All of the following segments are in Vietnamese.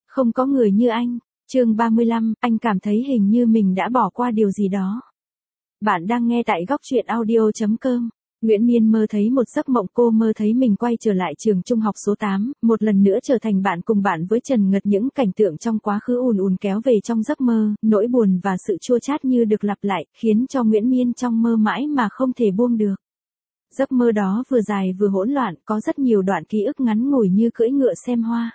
Không có người như anh. Chương 35, anh cảm thấy hình như mình đã bỏ qua điều gì đó. Bạn đang nghe tại góc truyện audio.com. Nguyễn Miên mơ thấy một giấc mộng, cô mơ thấy mình quay trở lại trường trung học số 8, một lần nữa trở thành bạn cùng bạn với Trần Ngật. Những cảnh tượng trong quá khứ ùn ùn kéo về trong giấc mơ, nỗi buồn và sự chua chát như được lặp lại, khiến cho Nguyễn Miên trong mơ mãi mà không thể buông được. Giấc mơ đó vừa dài vừa hỗn loạn, có rất nhiều đoạn ký ức ngắn ngủi như cưỡi ngựa xem hoa.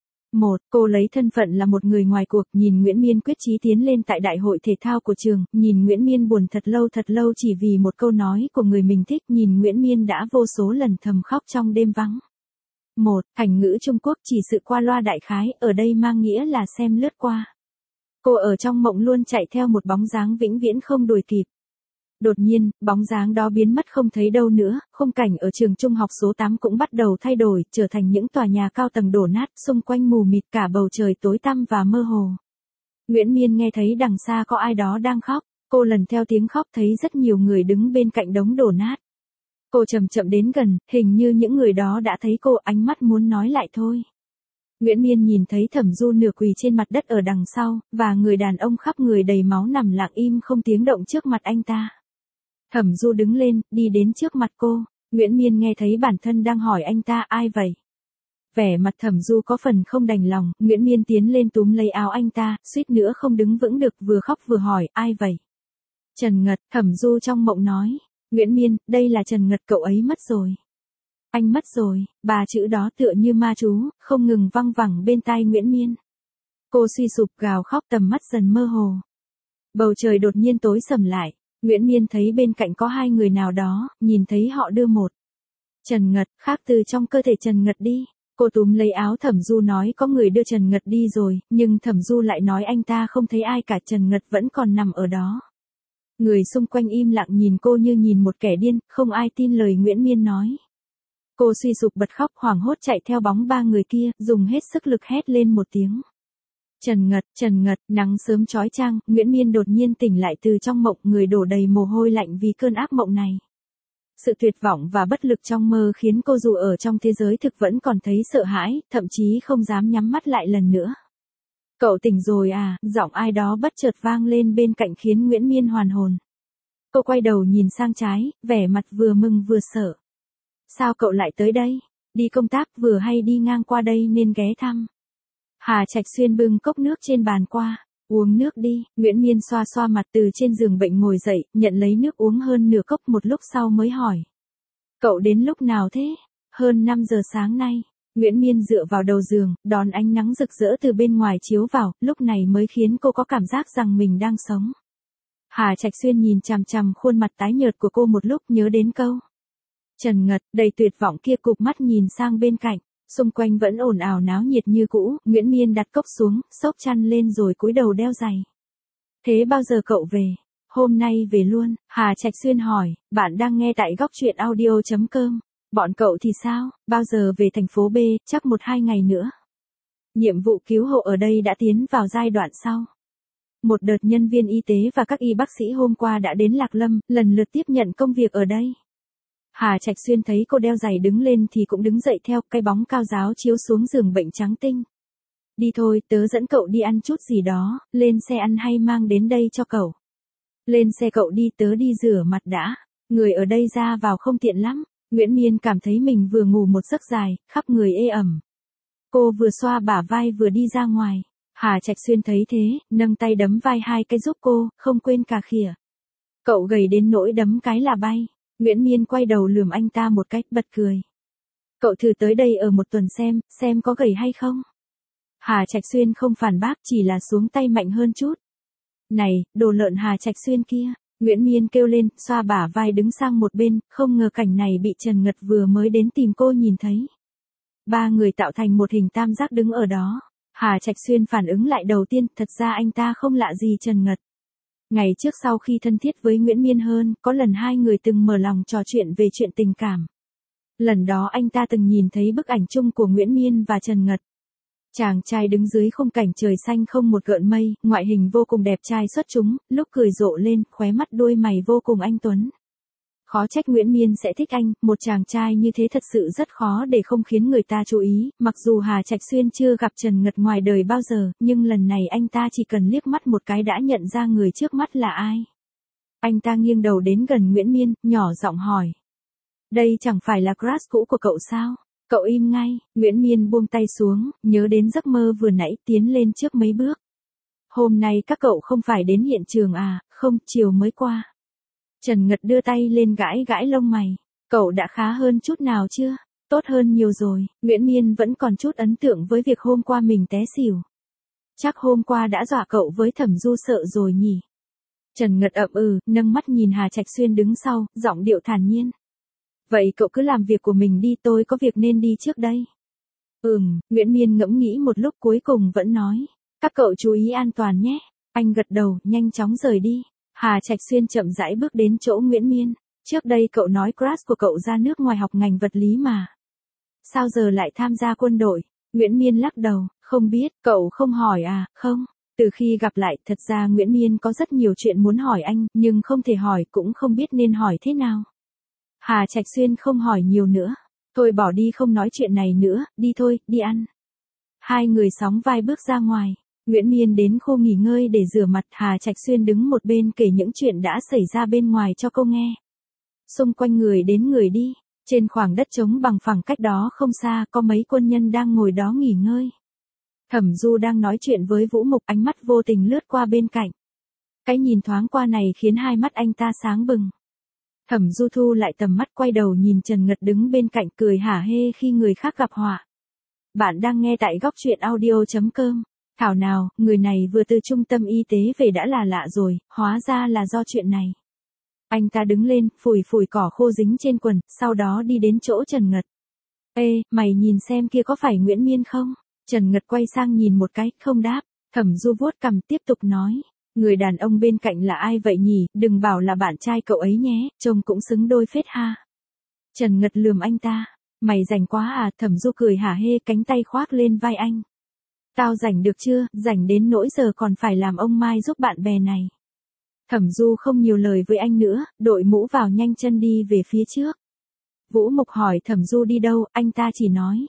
Cô lấy thân phận là một người ngoài cuộc, nhìn Nguyễn Miên quyết chí tiến lên tại đại hội thể thao của trường, nhìn Nguyễn Miên buồn thật lâu chỉ vì một câu nói của người mình thích, nhìn Nguyễn Miên đã vô số lần thầm khóc trong đêm vắng. Thành ngữ Trung Quốc chỉ sự qua loa đại khái, ở đây mang nghĩa là xem lướt qua. Cô ở trong mộng luôn chạy theo một bóng dáng vĩnh viễn không đuổi kịp. Đột nhiên, bóng dáng đó biến mất không thấy đâu nữa, khung cảnh ở trường trung học số 8 cũng bắt đầu thay đổi, trở thành những tòa nhà cao tầng đổ nát, xung quanh mù mịt, cả bầu trời tối tăm và mơ hồ. Nguyễn Miên nghe thấy đằng xa có ai đó đang khóc, cô lần theo tiếng khóc thấy rất nhiều người đứng bên cạnh đống đổ nát. Cô chậm chậm đến gần, hình như những người đó đã thấy cô, ánh mắt muốn nói lại thôi. Nguyễn Miên nhìn thấy Thẩm Du nửa quỳ trên mặt đất ở đằng sau, và người đàn ông khắp người đầy máu nằm lặng im không tiếng động trước mặt anh ta. Thẩm Du đứng lên, đi đến trước mặt cô. Nguyễn Miên nghe thấy bản thân đang hỏi anh ta, ai vậy? Vẻ mặt Thẩm Du có phần không đành lòng, Nguyễn Miên tiến lên túm lấy áo anh ta, suýt nữa không đứng vững được, vừa khóc vừa hỏi, ai vậy? Trần Ngật, Thẩm Du trong mộng nói. Nguyễn Miên, đây là Trần Ngật, cậu ấy mất rồi. Anh mất rồi, ba chữ đó tựa như ma chú, không ngừng văng vẳng bên tai Nguyễn Miên. Cô suy sụp gào khóc, tầm mắt dần mơ hồ. Bầu trời đột nhiên tối sầm lại. Nguyễn Miên thấy bên cạnh có hai người nào đó, nhìn thấy họ đưa một Trần Ngật khác từ trong cơ thể Trần Ngật đi. Cô túm lấy áo Thẩm Du nói có người đưa Trần Ngật đi rồi, nhưng Thẩm Du lại nói anh ta không thấy ai cả, Trần Ngật vẫn còn nằm ở đó. Người xung quanh im lặng nhìn cô như nhìn một kẻ điên, không ai tin lời Nguyễn Miên nói. Cô suy sụp bật khóc, hoảng hốt chạy theo bóng ba người kia, dùng hết sức lực hét lên một tiếng. Trần Ngật, nắng sớm chói chang, Nguyễn Miên đột nhiên tỉnh lại từ trong mộng, người đổ đầy mồ hôi lạnh vì cơn ác mộng này. Sự tuyệt vọng và bất lực trong mơ khiến cô dù ở trong thế giới thực vẫn còn thấy sợ hãi, thậm chí không dám nhắm mắt lại lần nữa. Cậu tỉnh rồi à, giọng ai đó bất chợt vang lên bên cạnh khiến Nguyễn Miên hoàn hồn. Cô quay đầu nhìn sang trái, vẻ mặt vừa mừng vừa sợ. Sao cậu lại tới đây? Đi công tác vừa hay đi ngang qua đây nên ghé thăm. Hà Trạch Xuyên bưng cốc nước trên bàn qua. Uống nước đi. Nguyễn Miên xoa xoa mặt từ trên giường bệnh ngồi dậy, nhận lấy nước uống hơn nửa cốc, một lúc sau mới hỏi. Cậu đến lúc nào thế? Hơn 5 giờ sáng nay. Nguyễn Miên dựa vào đầu giường, đón ánh nắng rực rỡ từ bên ngoài chiếu vào, lúc này mới khiến cô có cảm giác rằng mình đang sống. Hà Trạch Xuyên nhìn chằm chằm khuôn mặt tái nhợt của cô một lúc, nhớ đến câu Trần Ngật đầy tuyệt vọng kia, cụp mắt nhìn sang bên cạnh. Xung quanh vẫn ồn ào náo nhiệt như cũ, Nguyễn Miên đặt cốc xuống, xốc chăn lên rồi cúi đầu đeo giày. Thế bao giờ cậu về? Hôm nay về luôn, Hà Trạch Xuyên hỏi. Bạn đang nghe tại góc truyện audio.com. Bọn cậu thì sao, bao giờ về thành phố B? Chắc 1-2 ngày nữa. Nhiệm vụ cứu hộ ở đây đã tiến vào giai đoạn sau. Một đợt nhân viên y tế và các y bác sĩ hôm qua đã đến Lạc Lâm, lần lượt tiếp nhận công việc ở đây. Hà Trạch Xuyên thấy cô đeo giày đứng lên thì cũng đứng dậy theo, cái bóng cao ráo chiếu xuống giường bệnh trắng tinh. Đi thôi, tớ dẫn cậu đi ăn chút gì đó, lên xe ăn hay mang đến đây cho cậu. Lên xe cậu đi, tớ đi rửa mặt đã. Người ở đây ra vào không tiện lắm. Nguyễn Miên cảm thấy mình vừa ngủ một giấc dài, khắp người ê ẩm. Cô vừa xoa bả vai vừa đi ra ngoài. Hà Trạch Xuyên thấy thế, nâng tay đấm vai hai cái giúp cô, không quên cà khịa. Cậu gầy đến nỗi đấm cái là bay. Nguyễn Miên quay đầu lườm anh ta một cách, bật cười. Cậu thử tới đây ở một tuần xem có gầy hay không. Hà Trạch Xuyên không phản bác, chỉ là xuống tay mạnh hơn chút. Này, đồ lợn Hà Trạch Xuyên kia. Nguyễn Miên kêu lên, xoa bả vai đứng sang một bên, không ngờ cảnh này bị Trần Ngật vừa mới đến tìm cô nhìn thấy. Ba người tạo thành một hình tam giác đứng ở đó. Hà Trạch Xuyên phản ứng lại đầu tiên, thật ra anh ta không lạ gì Trần Ngật. Ngày trước sau khi thân thiết với Nguyễn Miên hơn, có lần hai người từng mở lòng trò chuyện về chuyện tình cảm. Lần đó anh ta từng nhìn thấy bức ảnh chung của Nguyễn Miên và Trần Ngật. Chàng trai đứng dưới khung cảnh trời xanh không một gợn mây, ngoại hình vô cùng đẹp trai xuất chúng, lúc cười rộ lên, khóe mắt đuôi mày vô cùng anh tuấn. Khó trách Nguyễn Miên sẽ thích anh, một chàng trai như thế thật sự rất khó để không khiến người ta chú ý, mặc dù Hà Trạch Xuyên chưa gặp Trần Ngật ngoài đời bao giờ, nhưng lần này anh ta chỉ cần liếc mắt một cái đã nhận ra người trước mắt là ai. Anh ta nghiêng đầu đến gần Nguyễn Miên, nhỏ giọng hỏi. Đây chẳng phải là crush cũ của cậu sao? Cậu im ngay, Nguyễn Miên buông tay xuống, nhớ đến giấc mơ vừa nãy tiến lên trước mấy bước. Hôm nay các cậu không phải đến hiện trường à, không, chiều mới qua. Trần Ngật đưa tay lên gãi gãi lông mày. Cậu đã khá hơn chút nào chưa? Tốt hơn nhiều rồi, Nguyễn Miên vẫn còn chút ấn tượng với việc hôm qua mình té xỉu. Chắc hôm qua đã dọa cậu với Thẩm Du sợ rồi nhỉ? Trần Ngật ậm nâng mắt nhìn Hà Trạch Xuyên đứng sau, giọng điệu thản nhiên. Vậy cậu cứ làm việc của mình đi, tôi có việc nên đi trước đây. Nguyễn Miên ngẫm nghĩ một lúc cuối cùng vẫn nói. Các cậu chú ý an toàn nhé. Anh gật đầu, nhanh chóng rời đi. Hà Trạch Xuyên chậm rãi bước đến chỗ Nguyễn Miên. Trước đây cậu nói crush của cậu ra nước ngoài học ngành vật lý mà. Sao giờ lại tham gia quân đội? Nguyễn Miên lắc đầu, không biết, cậu không hỏi à, không. Từ khi gặp lại, thật ra Nguyễn Miên có rất nhiều chuyện muốn hỏi anh, nhưng không thể hỏi cũng không biết nên hỏi thế nào. Hà Trạch Xuyên không hỏi nhiều nữa. Thôi bỏ đi, không nói chuyện này nữa, đi thôi, đi ăn. Hai người sóng vai bước ra ngoài. Nguyễn Miên đến khu nghỉ ngơi để rửa mặt, Hà Trạch Xuyên đứng một bên kể những chuyện đã xảy ra bên ngoài cho cô nghe. Xung quanh người đến người đi, trên khoảng đất trống bằng phẳng cách đó không xa có mấy quân nhân đang ngồi đó nghỉ ngơi. Thẩm Du đang nói chuyện với Vũ Mục, ánh mắt vô tình lướt qua bên cạnh. Cái nhìn thoáng qua này khiến hai mắt anh ta sáng bừng. Thẩm Du thu lại tầm mắt, quay đầu nhìn Trần Ngật đứng bên cạnh cười hả hê khi người khác gặp họa. Bạn đang nghe tại góc truyện audio.com. Thảo nào, người này vừa từ trung tâm y tế về đã là lạ rồi, hóa ra là do chuyện này. Anh ta đứng lên, phủi phủi cỏ khô dính trên quần, sau đó đi đến chỗ Trần Ngật. Ê, mày nhìn xem kia có phải Nguyễn Miên không? Trần Ngật quay sang nhìn một cái, không đáp. Thẩm Du vuốt cằm tiếp tục nói. Người đàn ông bên cạnh là ai vậy nhỉ, đừng bảo là bạn trai cậu ấy nhé, trông cũng xứng đôi phết ha. Trần Ngật lườm anh ta. Mày rảnh quá à? Thẩm Du cười hả hê, cánh tay khoác lên vai anh. Tao rảnh được chưa, rảnh đến nỗi giờ còn phải làm ông Mai giúp bạn bè này. Thẩm Du không nhiều lời với anh nữa, đội mũ vào nhanh chân đi về phía trước. Vũ Mục hỏi Thẩm Du đi đâu, anh ta chỉ nói.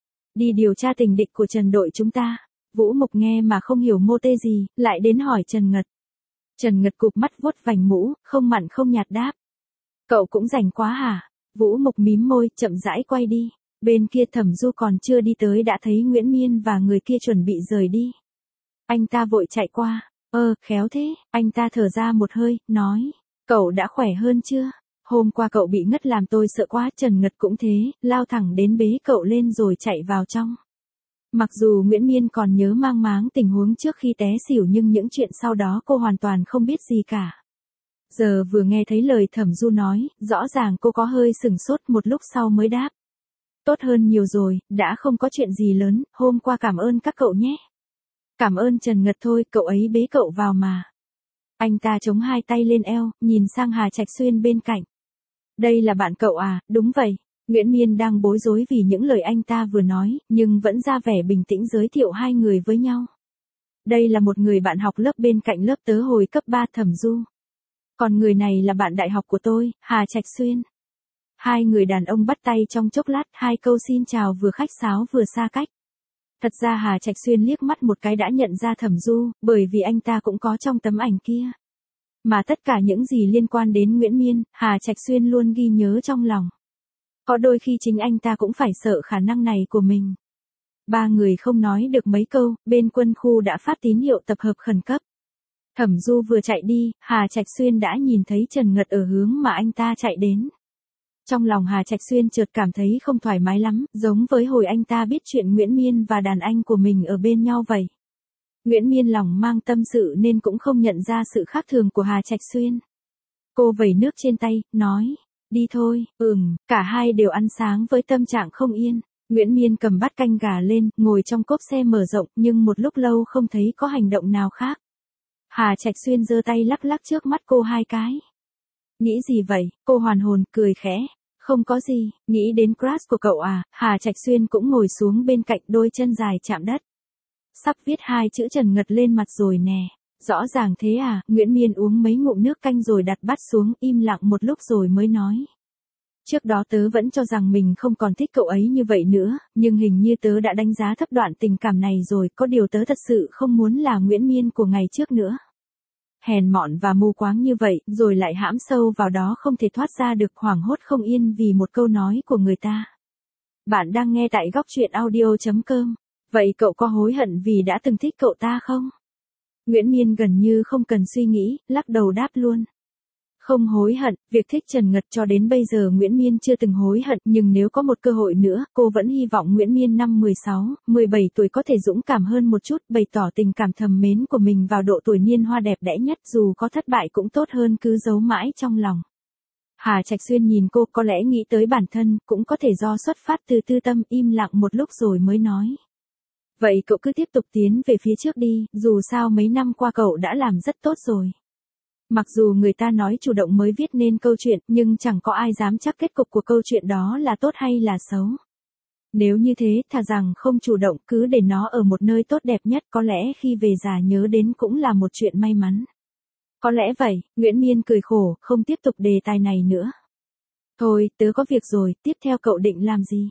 Đi điều tra tình địch của Trần đội chúng ta. Vũ Mục nghe mà không hiểu mô tê gì, lại đến hỏi Trần Ngật. Trần Ngật cụp mắt vuốt vành mũ, không mặn không nhạt đáp. Cậu cũng rảnh quá hả? Vũ Mục mím môi, chậm rãi quay đi. Bên kia Thẩm Du còn chưa đi tới đã thấy Nguyễn Miên và người kia chuẩn bị rời đi. Anh ta vội chạy qua. Khéo thế, anh ta thở ra một hơi, nói. Cậu đã khỏe hơn chưa? Hôm qua cậu bị ngất làm tôi sợ quá. Trần Ngật cũng thế, lao thẳng đến bế cậu lên rồi chạy vào trong. Mặc dù Nguyễn Miên còn nhớ mang máng tình huống trước khi té xỉu nhưng những chuyện sau đó cô hoàn toàn không biết gì cả. Giờ vừa nghe thấy lời Thẩm Du nói, rõ ràng cô có hơi sửng sốt, một lúc sau mới đáp. Tốt hơn nhiều rồi, đã không có chuyện gì lớn, hôm qua cảm ơn các cậu nhé. Cảm ơn Trần Ngật thôi, cậu ấy bế cậu vào mà. Anh ta chống hai tay lên eo, nhìn sang Hà Trạch Xuyên bên cạnh. Đây là bạn cậu à? Đúng vậy. Nguyễn Miên đang bối rối vì những lời anh ta vừa nói, nhưng vẫn ra vẻ bình tĩnh giới thiệu hai người với nhau. Đây là một người bạn học lớp bên cạnh lớp tớ hồi cấp 3 Thẩm Du. Còn người này là bạn đại học của tôi, Hà Trạch Xuyên. Hai người đàn ông bắt tay trong chốc lát, hai câu xin chào vừa khách sáo vừa xa cách. Thật ra Hà Trạch Xuyên liếc mắt một cái đã nhận ra Thẩm Du, bởi vì anh ta cũng có trong tấm ảnh kia. Mà tất cả những gì liên quan đến Nguyễn Miên, Hà Trạch Xuyên luôn ghi nhớ trong lòng. Có đôi khi chính anh ta cũng phải sợ khả năng này của mình. Ba người không nói được mấy câu, bên quân khu đã phát tín hiệu tập hợp khẩn cấp. Thẩm Du vừa chạy đi, Hà Trạch Xuyên đã nhìn thấy Trần Ngật ở hướng mà anh ta chạy đến. Trong lòng Hà Trạch Xuyên chợt cảm thấy không thoải mái lắm, giống với hồi anh ta biết chuyện Nguyễn Miên và đàn anh của mình ở bên nhau vậy. Nguyễn Miên lòng mang tâm sự nên cũng không nhận ra sự khác thường của Hà Trạch Xuyên. Cô vẩy nước trên tay, nói, đi thôi. Cả hai đều ăn sáng với tâm trạng không yên. Nguyễn Miên cầm bát canh gà lên, ngồi trong cốp xe mở rộng, nhưng một lúc lâu không thấy có hành động nào khác. Hà Trạch Xuyên giơ tay lắc lắc trước mắt cô hai cái. Nghĩ gì vậy? Cô hoàn hồn, cười khẽ. Không có gì, nghĩ đến crush của cậu à? Hà Trạch Xuyên cũng ngồi xuống bên cạnh, đôi chân dài chạm đất. Sắp viết hai chữ Trần Ngật lên mặt rồi nè. Rõ ràng thế à, Nguyễn Miên uống mấy ngụm nước canh rồi đặt bát xuống, im lặng một lúc rồi mới nói. Trước đó tớ vẫn cho rằng mình không còn thích cậu ấy như vậy nữa, nhưng hình như tớ đã đánh giá thấp đoạn tình cảm này rồi, có điều tớ thật sự không muốn là Nguyễn Miên của ngày trước nữa. Hèn mọn và mù quáng như vậy, rồi lại hãm sâu vào đó không thể thoát ra được, hoảng hốt không yên vì một câu nói của người ta. Bạn đang nghe tại góc truyện audio.com. Vậy cậu có hối hận vì đã từng thích cậu ta không? Nguyễn Miên gần như không cần suy nghĩ, lắc đầu đáp luôn. Không hối hận, việc thích Trần Ngật cho đến bây giờ Nguyễn Miên chưa từng hối hận, nhưng nếu có một cơ hội nữa, cô vẫn hy vọng Nguyễn Miên năm 16, 17 tuổi có thể dũng cảm hơn một chút, bày tỏ tình cảm thầm mến của mình vào độ tuổi niên hoa đẹp đẽ nhất, dù có thất bại cũng tốt hơn cứ giấu mãi trong lòng. Hà Trạch Xuyên nhìn cô, có lẽ nghĩ tới bản thân, cũng có thể do xuất phát từ tư tâm, im lặng một lúc rồi mới nói. Vậy cậu cứ tiếp tục tiến về phía trước đi, dù sao mấy năm qua cậu đã làm rất tốt rồi. Mặc dù người ta nói chủ động mới viết nên câu chuyện, nhưng chẳng có ai dám chắc kết cục của câu chuyện đó là tốt hay là xấu. Nếu như thế, thà rằng không chủ động, cứ để nó ở một nơi tốt đẹp nhất, có lẽ khi về già nhớ đến cũng là một chuyện may mắn. Có lẽ vậy, Nguyễn Miên cười khổ, không tiếp tục đề tài này nữa. Thôi, tớ có việc rồi, tiếp theo cậu định làm gì?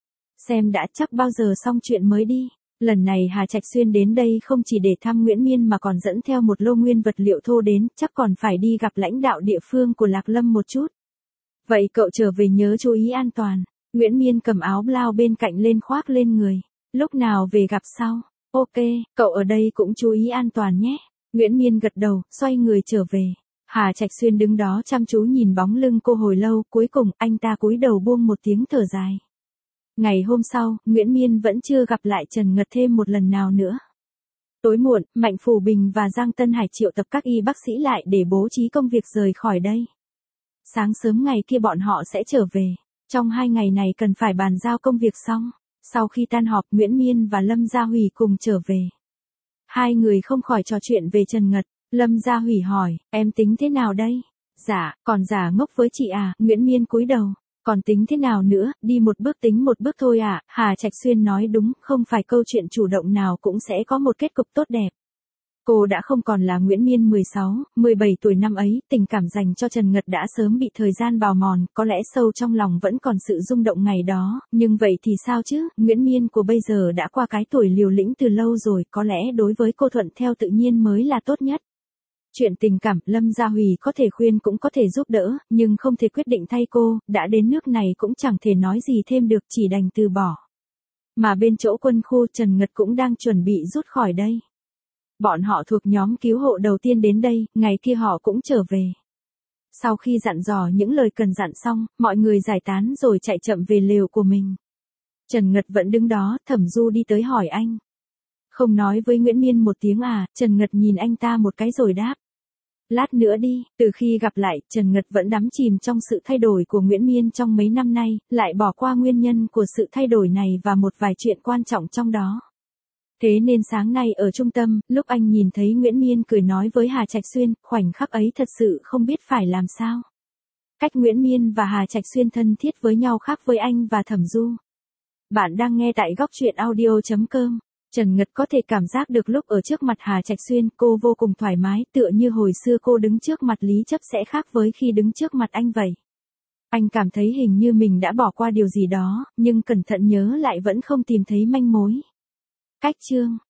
Xem đã, chắc bao giờ xong chuyện mới đi. Lần này Hà Trạch Xuyên đến đây không chỉ để thăm Nguyễn Miên mà còn dẫn theo một lô nguyên vật liệu thô đến, chắc còn phải đi gặp lãnh đạo địa phương của Lạc Lâm một chút. Vậy cậu trở về nhớ chú ý an toàn. Nguyễn Miên cầm áo blau bên cạnh lên khoác lên người. Lúc nào về gặp sau? Ok, cậu ở đây cũng chú ý an toàn nhé. Nguyễn Miên gật đầu, xoay người trở về. Hà Trạch Xuyên đứng đó chăm chú nhìn bóng lưng cô hồi lâu, cuối cùng anh ta cúi đầu buông một tiếng thở dài. Ngày hôm sau, Nguyễn Miên vẫn chưa gặp lại Trần Ngật thêm một lần nào nữa. Tối muộn, Mạnh Phù Bình và Giang Tân Hải triệu tập các y bác sĩ lại để bố trí công việc rời khỏi đây. Sáng sớm ngày kia bọn họ sẽ trở về. Trong 2 ngày này cần phải bàn giao công việc xong. Sau khi tan họp, Nguyễn Miên và Lâm Gia Hủy cùng trở về. Hai người không khỏi trò chuyện về Trần Ngật. Lâm Gia Hủy hỏi, em tính thế nào đây? Dạ, còn giả ngốc với chị à? Nguyễn Miên cúi đầu. Còn tính thế nào nữa, đi một bước tính một bước thôi à? Hà Trạch Xuyên nói đúng, không phải câu chuyện chủ động nào cũng sẽ có một kết cục tốt đẹp. Cô đã không còn là Nguyễn Miên 16, 17 tuổi năm ấy, tình cảm dành cho Trần Ngật đã sớm bị thời gian bào mòn, có lẽ sâu trong lòng vẫn còn sự rung động ngày đó, nhưng vậy thì sao chứ, Nguyễn Miên của bây giờ đã qua cái tuổi liều lĩnh từ lâu rồi, có lẽ đối với cô thuận theo tự nhiên mới là tốt nhất. Chuyện tình cảm, Lâm Gia Hủy có thể khuyên cũng có thể giúp đỡ, nhưng không thể quyết định thay cô, đã đến nước này cũng chẳng thể nói gì thêm được, chỉ đành từ bỏ. Mà bên chỗ quân khu, Trần Ngật cũng đang chuẩn bị rút khỏi đây. Bọn họ thuộc nhóm cứu hộ đầu tiên đến đây, ngày kia họ cũng trở về. Sau khi dặn dò những lời cần dặn xong, mọi người giải tán rồi chạy chậm về lều của mình. Trần Ngật vẫn đứng đó, Thẩm Du đi tới hỏi anh. Không nói với Nguyễn Miên một tiếng à? Trần Ngật nhìn anh ta một cái rồi đáp. Lát nữa đi. Từ khi gặp lại, Trần Ngật vẫn đắm chìm trong sự thay đổi của Nguyễn Miên trong mấy năm nay, lại bỏ qua nguyên nhân của sự thay đổi này và một vài chuyện quan trọng trong đó. Thế nên sáng nay ở trung tâm, lúc anh nhìn thấy Nguyễn Miên cười nói với Hà Trạch Xuyên, khoảnh khắc ấy thật sự không biết phải làm sao. Cách Nguyễn Miên và Hà Trạch Xuyên thân thiết với nhau khác với anh và Thẩm Du. Bạn đang nghe tại góc truyện audio.com. Trần Ngật có thể cảm giác được lúc ở trước mặt Hà Trạch Xuyên, cô vô cùng thoải mái, tựa như hồi xưa cô đứng trước mặt Lý Chấp sẽ khác với khi đứng trước mặt anh vậy. Anh cảm thấy hình như mình đã bỏ qua điều gì đó, nhưng cẩn thận nhớ lại vẫn không tìm thấy manh mối. Cách chương